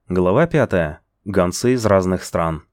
Глава 5. Гонцы из разных стран.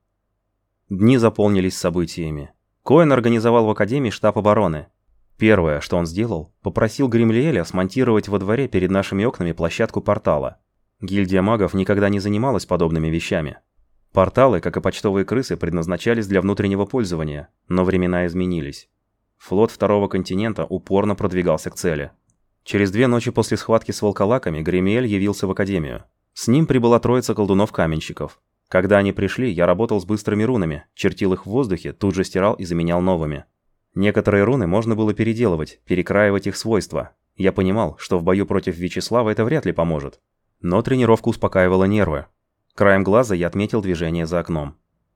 Дни заполнились событиями. Коэн организовал в Академии штаб обороны. Первое, что он сделал, попросил Гримлиэля смонтировать во дворе перед нашими окнами площадку портала. Гильдия магов никогда не занималась подобными вещами. Порталы, как и почтовые крысы, предназначались для внутреннего пользования, но времена изменились. Флот Второго континента упорно продвигался к цели. Через 2 ночи после схватки с волколаками Гримлиэль явился в Академию. С ним прибыла троица колдунов-каменщиков. Когда они пришли, я работал с быстрыми рунами, чертил их в воздухе, тут же стирал и заменял новыми. Некоторые руны можно было переделывать, перекраивать их свойства. Я понимал, что в бою против Вячеслава это вряд ли поможет. Но тренировка успокаивала нервы. Краем глаза я отметил движение за окном.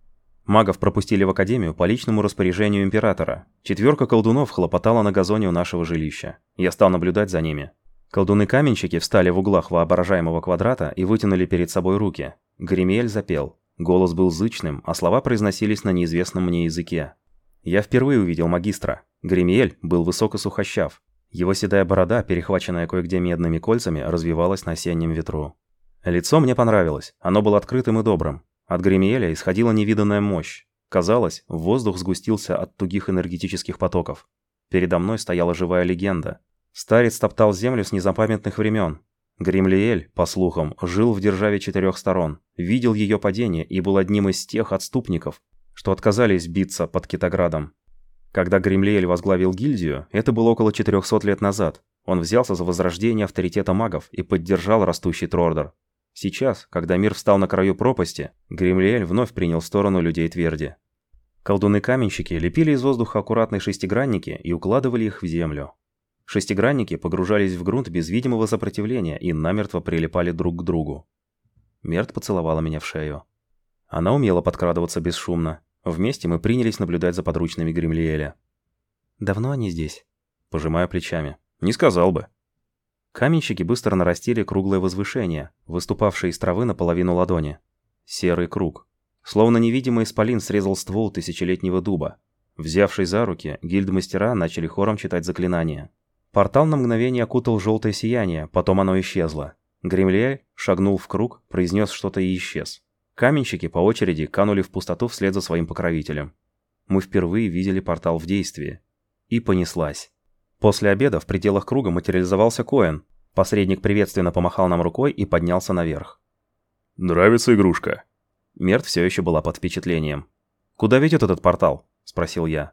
Магов пропустили в Академию по личному распоряжению императора. 4 колдунов хлопотала на газоне у нашего жилища. Я стал наблюдать за ними. Колдуны-каменщики встали в углах воображаемого квадрата и вытянули перед собой руки. Гримлиэль запел. Голос был зычным, а слова произносились на неизвестном мне языке. Я впервые увидел магистра. Гримлиэль был высок и сухощав. Его седая борода, перехваченная кое-где медными кольцами, развивалась на осеннем ветру. Лицо мне понравилось, оно было открытым и добрым. От Гримлиэля исходила невиданная мощь. Казалось, воздух сгустился от тугих энергетических потоков. Передо мной стояла живая легенда. Старец топтал землю с незапамятных времен. Гримлиэль, по слухам, жил в державе 4 сторон, видел ее падение и был одним из тех отступников, что отказались биться под Китоградом. Когда Гримлиэль возглавил гильдию, это было около 400 лет назад. Он взялся за возрождение авторитета магов и поддержал растущий Трордор. Сейчас, когда мир встал на краю пропасти, Гримлиэль вновь принял сторону людей Тверди. Колдуны-каменщики лепили из воздуха аккуратные шестигранники и укладывали их в землю. Шестигранники погружались в грунт без видимого сопротивления и намертво прилипали друг к другу. Мерт поцеловала меня в шею. Она умела подкрадываться бесшумно. Вместе мы принялись наблюдать за подручными Гримлиэля. «Давно они здесь?» Пожимаю плечами. «Не сказал бы». Каменщики быстро нарастили круглое возвышение, выступавшее из травы наполовину ладони. Серый круг. Словно невидимый исполин срезал ствол тысячелетнего дуба. Взявшись за руки, гильдмастера начали хором читать заклинания. Портал на мгновение окутал желтое сияние, потом оно исчезло. Гримлиэль шагнул в круг, произнес что-то и исчез. Каменщики по очереди канули в пустоту вслед за своим покровителем. Мы впервые видели портал в действии. И понеслась. После обеда в пределах круга материализовался Коэн. Посредник приветственно помахал нам рукой и поднялся наверх. «Нравится игрушка?» Мерт все еще была под впечатлением. «Куда ведет этот портал?» – спросил я.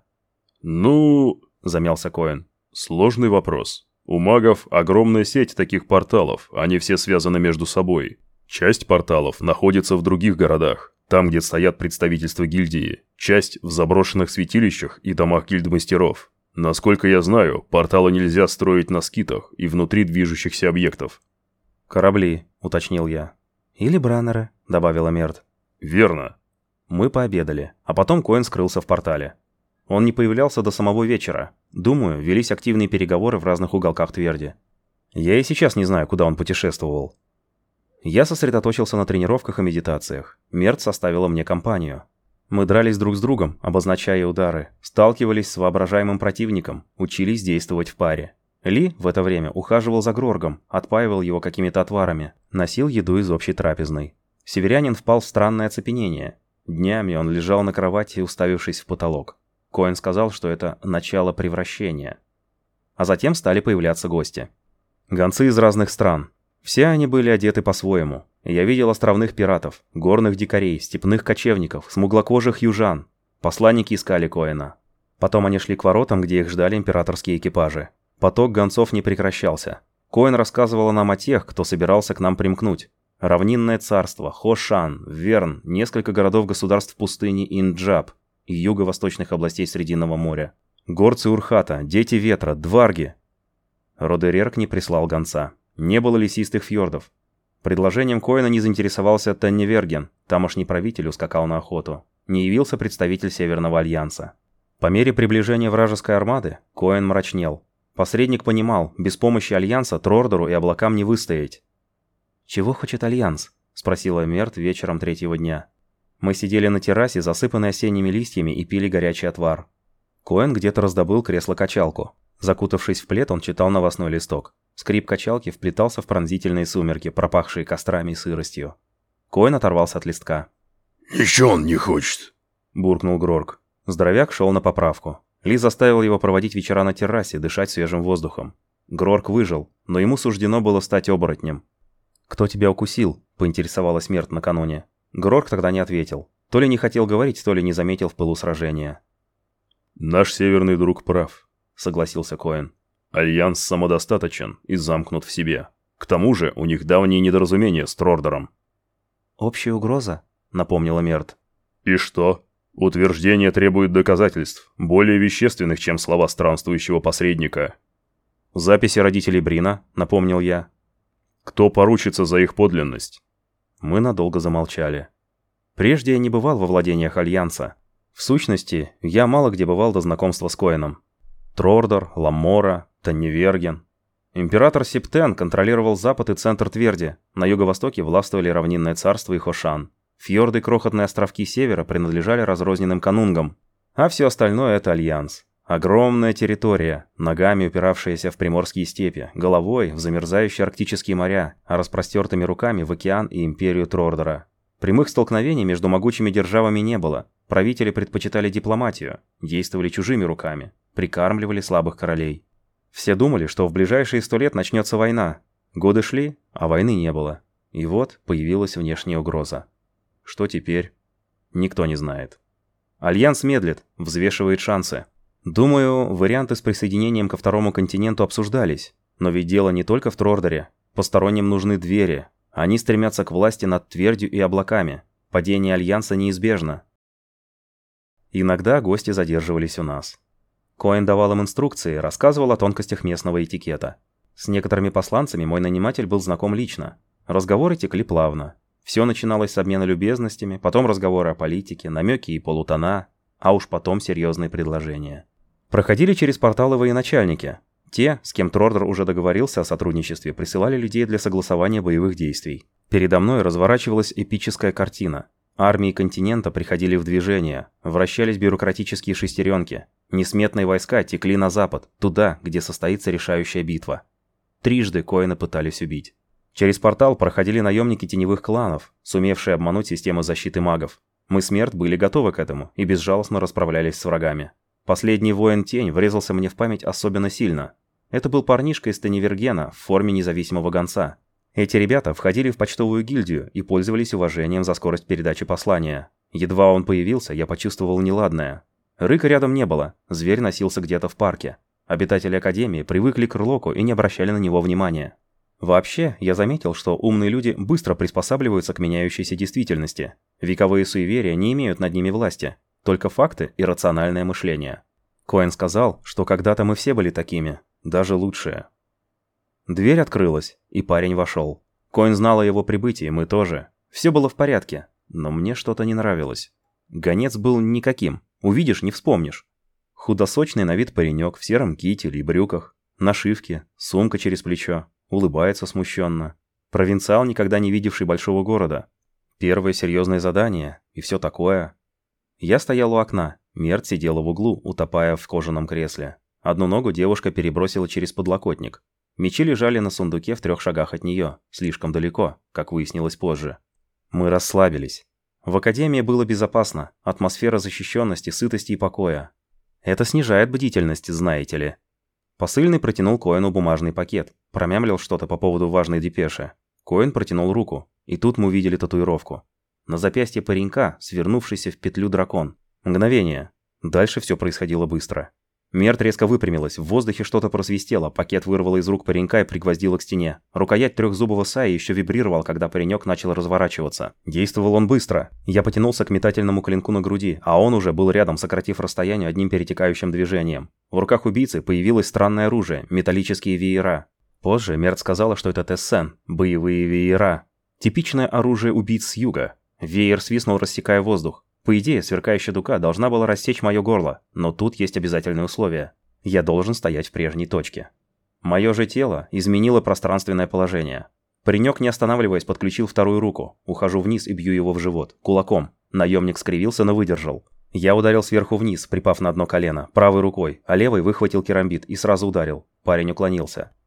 «Ну...» – замялся Коэн. «Сложный вопрос. У магов огромная сеть таких порталов, они все связаны между собой. Часть порталов находится в других городах, там, где стоят представительства гильдии. Часть в заброшенных святилищах и домах гильдмастеров. Насколько я знаю, порталы нельзя строить на скитах и внутри движущихся объектов». «Корабли», – уточнил я. «Или браннеры», – добавила Мерт. «Верно». Мы пообедали, а потом Коэн скрылся в портале. Он не появлялся до самого вечера. Думаю, велись активные переговоры в разных уголках Тверди. Я и сейчас не знаю, куда он путешествовал. Я сосредоточился на тренировках и медитациях. Мерт составила мне компанию. Мы дрались друг с другом, обозначая удары, сталкивались с воображаемым противником, учились действовать в паре. Ли в это время ухаживал за Гроргом, отпаивал его какими-то отварами, носил еду из общей трапезной. Северянин впал в странное оцепенение. Днями он лежал на кровати, уставившись в потолок. Коэн сказал, что это начало превращения. А затем стали появляться гости. Гонцы из разных стран. Все они были одеты по-своему. Я видел островных пиратов, горных дикарей, степных кочевников, смуглокожих южан. Посланники искали Коэна. Потом они шли к воротам, где их ждали императорские экипажи. Поток гонцов не прекращался. Коэн рассказывал нам о тех, кто собирался к нам примкнуть. Равнинное царство, Хошан, Верн, несколько городов-государств пустыни Инджаб и юго-восточных областей Срединного моря. Горцы Урхата, дети ветра, дварги. Родерерк не прислал гонца. Не было лесистых фьордов. Предложением Коэна не заинтересовался Тенниверген, тамошний правитель ускакал на охоту. Не явился представитель Северного Альянса. По мере приближения вражеской армады, Коэн мрачнел. Посредник понимал, без помощи Альянса Трордору и облакам не выстоять. «Чего хочет Альянс?» – спросила Мерт вечером 3-го дня. Мы сидели на террасе, засыпанной осенними листьями, и пили горячий отвар. Коэн где-то раздобыл кресло-качалку. Закутавшись в плед, он читал новостной листок. Скрип качалки вплетался в пронзительные сумерки, пропахшие кострами и сыростью. Коэн оторвался от листка. «Ничего он не хочет», — буркнул Грорк. Здоровяк шел на поправку. Ли заставил его проводить вечера на террасе, дышать свежим воздухом. Грорк выжил, но ему суждено было стать оборотнем. «Кто тебя укусил?» – поинтересовалась Мерт накануне. Грорк тогда не ответил. То ли не хотел говорить, то ли не заметил в пылу сражения. «Наш северный друг прав», — согласился Коэн. «Альянс самодостаточен и замкнут в себе. К тому же у них давние недоразумения с Трордером». «Общая угроза?» — напомнила Мерт. «И что? Утверждение требует доказательств, более вещественных, чем слова странствующего посредника». «Записи родителей Брина», — напомнил я. «Кто поручится за их подлинность?» Мы надолго замолчали. Прежде я не бывал во владениях Альянса. В сущности, я мало где бывал до знакомства с Коэном. Трордер, Ламмора, Танниверген. Император Септен контролировал запад и центр Тверди. На юго-востоке властвовали равнинное царство и Хошан. Фьорды и крохотные островки севера принадлежали разрозненным канунгам. А все остальное — это Альянс. Огромная территория, ногами упиравшаяся в приморские степи, головой в замерзающие арктические моря, а распростертыми руками в океан и империю Трордера. Прямых столкновений между могучими державами не было. Правители предпочитали дипломатию, действовали чужими руками, прикармливали слабых королей. Все думали, что в ближайшие 100 лет начнется война. Годы шли, а войны не было. И вот появилась внешняя угроза. Что теперь? Никто не знает. Альянс медлит, взвешивает шансы. Думаю, варианты с присоединением ко второму континенту обсуждались. Но ведь дело не только в Трордере. Посторонним нужны двери. Они стремятся к власти над Твердью и облаками. Падение Альянса неизбежно. Иногда гости задерживались у нас. Коэн давал им инструкции, рассказывал о тонкостях местного этикета. С некоторыми посланцами мой наниматель был знаком лично. Разговоры текли плавно. Все начиналось с обмена любезностями, потом разговоры о политике, намеки и полутона, а уж потом серьезные предложения. Проходили через порталы военачальники. Те, с кем Трордер уже договорился о сотрудничестве, присылали людей для согласования боевых действий. Передо мной разворачивалась эпическая картина. Армии континента приходили в движение, вращались бюрократические шестеренки. Несметные войска текли на запад, туда, где состоится решающая битва. Трижды Коэна пытались убить. Через портал проходили наемники теневых кланов, сумевшие обмануть систему защиты магов. Мы с Мерт были готовы к этому и безжалостно расправлялись с врагами. Последний воин-тень врезался мне в память особенно сильно. Это был парнишка из Таннивергена в форме независимого гонца. Эти ребята входили в почтовую гильдию и пользовались уважением за скорость передачи послания. Едва он появился, я почувствовал неладное. Рыка рядом не было, зверь носился где-то в парке. Обитатели Академии привыкли к Рырлоку и не обращали на него внимания. Вообще, я заметил, что умные люди быстро приспосабливаются к меняющейся действительности. Вековые суеверия не имеют над ними власти, только факты и рациональное мышление. Коэн сказал, что когда-то мы все были такими, даже лучшие. Дверь открылась, и парень вошел. Коэн знал о его прибытии, мы тоже. Все было в порядке, но мне что-то не нравилось. Гонец был никаким, увидишь, не вспомнишь. Худосочный на вид паренек в сером кителе и брюках, нашивки, сумка через плечо, улыбается смущенно. Провинциал, никогда не видевший большого города. Первое серьезное задание, и все такое. Я стоял у окна, Мерт сидела в углу, утопая в кожаном кресле. Одну ногу девушка перебросила через подлокотник. Мечи лежали на сундуке в 3 шагах от нее, слишком далеко, как выяснилось позже. Мы расслабились. В Академии было безопасно, атмосфера защищенности, сытости и покоя. Это снижает бдительность, знаете ли. Посыльный протянул Коэну бумажный пакет, промямлил что-то по поводу важной депеши. Коэн протянул руку, и тут мы увидели татуировку. На запястье паренька, свернувшийся в петлю дракон. Мгновение. Дальше все происходило быстро. Мерт резко выпрямилась, в воздухе что-то просвистело, пакет вырвало из рук паренька и пригвоздило к стене. Рукоять трехзубого саи еще вибрировал, когда паренек начал разворачиваться. Действовал он быстро. Я потянулся к метательному клинку на груди, а он уже был рядом, сократив расстояние одним перетекающим движением. В руках убийцы появилось странное оружие – металлические веера. Позже Мерт сказала, что это тессен – боевые веера. Типичное оружие убийц с юга. Веер свистнул, рассекая воздух. По идее, сверкающая дуга должна была рассечь мое горло, но тут есть обязательное условие. Я должен стоять в прежней точке. Мое же тело изменило пространственное положение. Паренек, не останавливаясь, подключил вторую руку. Ухожу вниз и бью его в живот, кулаком. Наемник скривился, но выдержал. Я ударил сверху вниз, припав на одно колено, правой рукой, а левой выхватил керамбит и сразу ударил. Парень уклонился.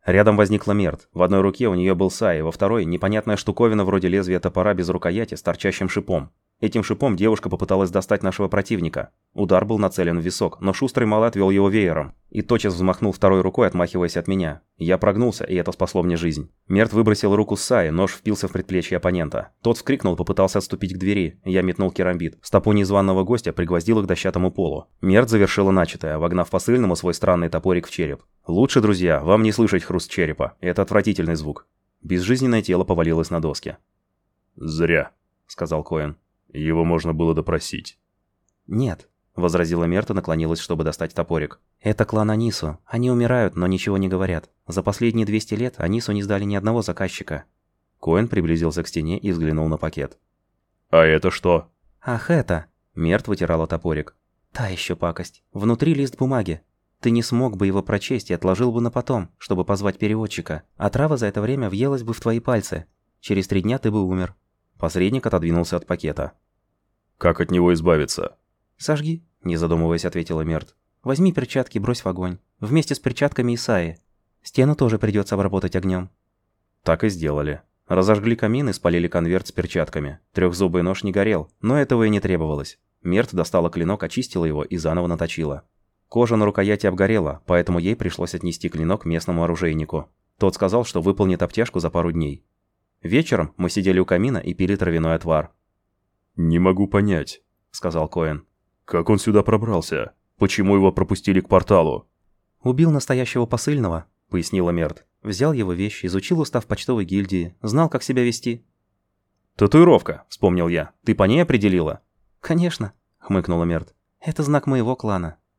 Рядом возникла Мерт. В одной руке у нее был сай, во второй – непонятная штуковина вроде лезвия топора без рукояти с торчащим шипом. Этим шипом девушка попыталась достать нашего противника. Удар был нацелен в висок, но шустрый малый отвел его веером. И тотчас взмахнул второй рукой, отмахиваясь от меня. Я прогнулся, и это спасло мне жизнь. Мерт выбросил руку с саи, нож впился в предплечье оппонента. Тот вскрикнул, попытался отступить к двери. Я метнул керамбит. Стопу незваного гостя пригвоздил к дощатому полу. Мерт завершила начатое, вогнав посыльному свой странный топорик в череп. Лучше, друзья, вам не слышать хруст черепа. Это отвратительный звук. Безжизненное тело повалилось на доски. «Зря», — сказал Коэн. «Его можно было допросить». «Нет», — возразила Мерт и наклонилась, чтобы достать топорик. «Это клан Анису. Они умирают, но ничего не говорят. За последние 200 лет Анису не сдали ни одного заказчика». Коэн приблизился к стене и взглянул на пакет. «А это что?» «Ах, это...» — Мерт вытирала топорик. «Та еще пакость. Внутри лист бумаги. Ты не смог бы его прочесть и отложил бы на потом, чтобы позвать переводчика. А трава за это время въелась бы в твои пальцы. Через 3 дня ты бы умер». Посредник отодвинулся от пакета. «Как от него избавиться?» «Сожги», — не задумываясь, ответила Мерт. «Возьми перчатки и брось в огонь. Вместе с перчатками Исаи. Стену тоже придется обработать огнем». Так и сделали. Разожгли камин и спалили конверт с перчатками. Трехзубый нож не горел, но этого и не требовалось. Мерт достала клинок, очистила его и заново наточила. Кожа на рукояти обгорела, поэтому ей пришлось отнести клинок местному оружейнику. Тот сказал, что выполнит обтяжку за пару дней. Вечером мы сидели у камина и пили травяной отвар. «Не могу понять», — сказал Коэн. «Как он сюда пробрался? Почему его пропустили к порталу?» «Убил настоящего посыльного», — пояснила Мерт. «Взял его вещи, изучил устав почтовой гильдии, знал, как себя вести». «Татуировка», — вспомнил я. «Ты по ней определила?» «Конечно», — хмыкнула Мерт. «Это знак моего клана».